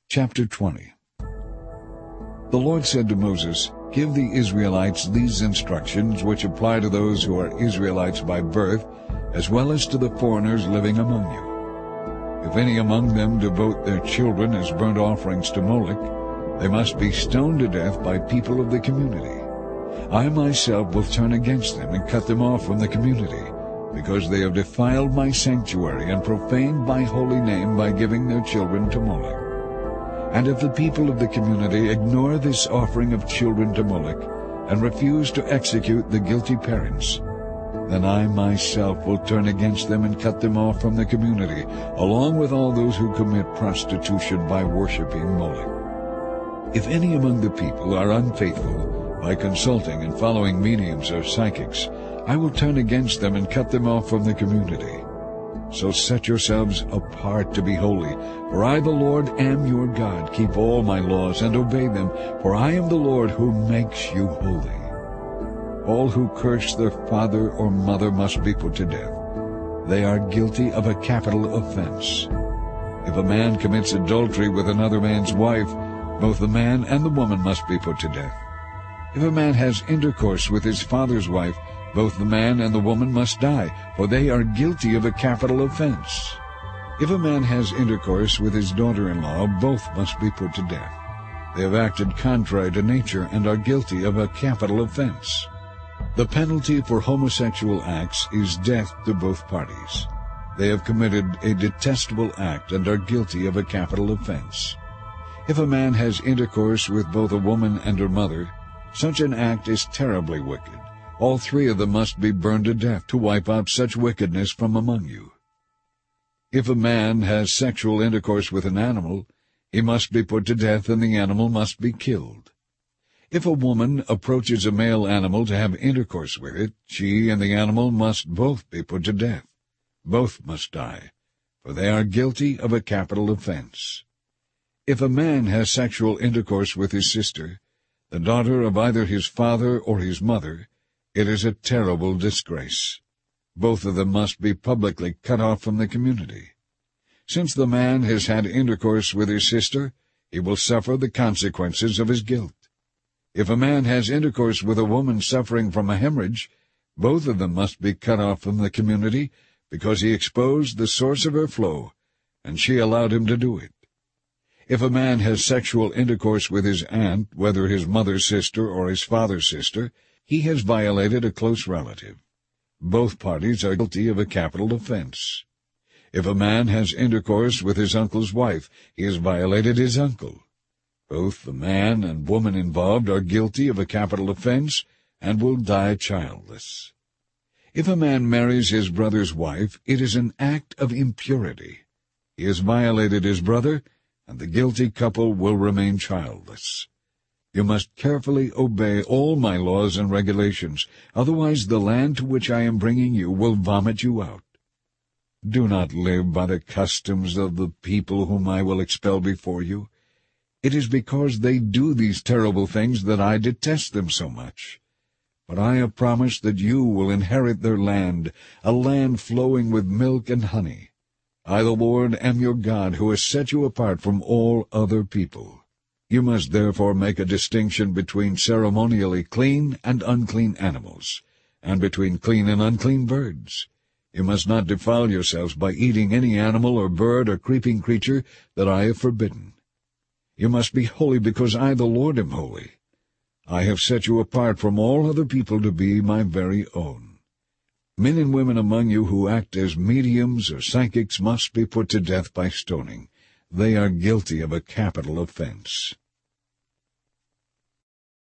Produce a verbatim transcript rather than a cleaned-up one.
Chapter twenty. The Lord said to Moses, "Give the Israelites these instructions which apply to those who are Israelites by birth, as well as to the foreigners living among you. If any among them devote their children as burnt offerings to Moloch, they must be stoned to death by people of the community. I myself will turn against them and cut them off from the community, because they have defiled my sanctuary and profaned my holy name by giving their children to Moloch. And if the people of the community ignore this offering of children to Moloch and refuse to execute the guilty parents, then I myself will turn against them and cut them off from the community, along with all those who commit prostitution by worshiping Moloch. If any among the people are unfaithful by consulting and following mediums or psychics, I will turn against them and cut them off from the community. So set yourselves apart to be holy, for I the Lord am your God. Keep all my laws and obey them, for I am the Lord who makes you holy. All who curse their father or mother must be put to death. They are guilty of a capital offense. If a man commits adultery with another man's wife, both the man and the woman must be put to death. If a man has intercourse with his father's wife, both the man and the woman must die, for they are guilty of a capital offense. If a man has intercourse with his daughter-in-law, both must be put to death. They have acted contrary to nature and are guilty of a capital offense. The penalty for homosexual acts is death to both parties. They have committed a detestable act and are guilty of a capital offense. If a man has intercourse with both a woman and her mother, such an act is terribly wicked. All three of them must be burned to death to wipe out such wickedness from among you. If a man has sexual intercourse with an animal, he must be put to death and the animal must be killed. If a woman approaches a male animal to have intercourse with it, she and the animal must both be put to death. Both must die, for they are guilty of a capital offense. If a man has sexual intercourse with his sister, the daughter of either his father or his mother, it is a terrible disgrace. Both of them must be publicly cut off from the community. Since the man has had intercourse with his sister, he will suffer the consequences of his guilt. If a man has intercourse with a woman suffering from a hemorrhage, both of them must be cut off from the community, because he exposed the source of her flow, and she allowed him to do it. If a man has sexual intercourse with his aunt, whether his mother's sister or his father's sister, he has violated a close relative. Both parties are guilty of a capital offense. If a man has intercourse with his uncle's wife, he has violated his uncle. Both the man and woman involved are guilty of a capital offense and will die childless. If a man marries his brother's wife, it is an act of impurity. He has violated his brother, and the guilty couple will remain childless. You must carefully obey all my laws and regulations, otherwise the land to which I am bringing you will vomit you out. Do not live by the customs of the people whom I will expel before you. It is because they do these terrible things that I detest them so much. But I have promised that you will inherit their land, a land flowing with milk and honey. I, the Lord, am your God, who has set you apart from all other people. You must therefore make a distinction between ceremonially clean and unclean animals, and between clean and unclean birds. You must not defile yourselves by eating any animal or bird or creeping creature that I have forbidden. You must be holy because I, the Lord, am holy. I have set you apart from all other people to be my very own. Men and women among you who act as mediums or psychics must be put to death by stoning. They are guilty of a capital offense.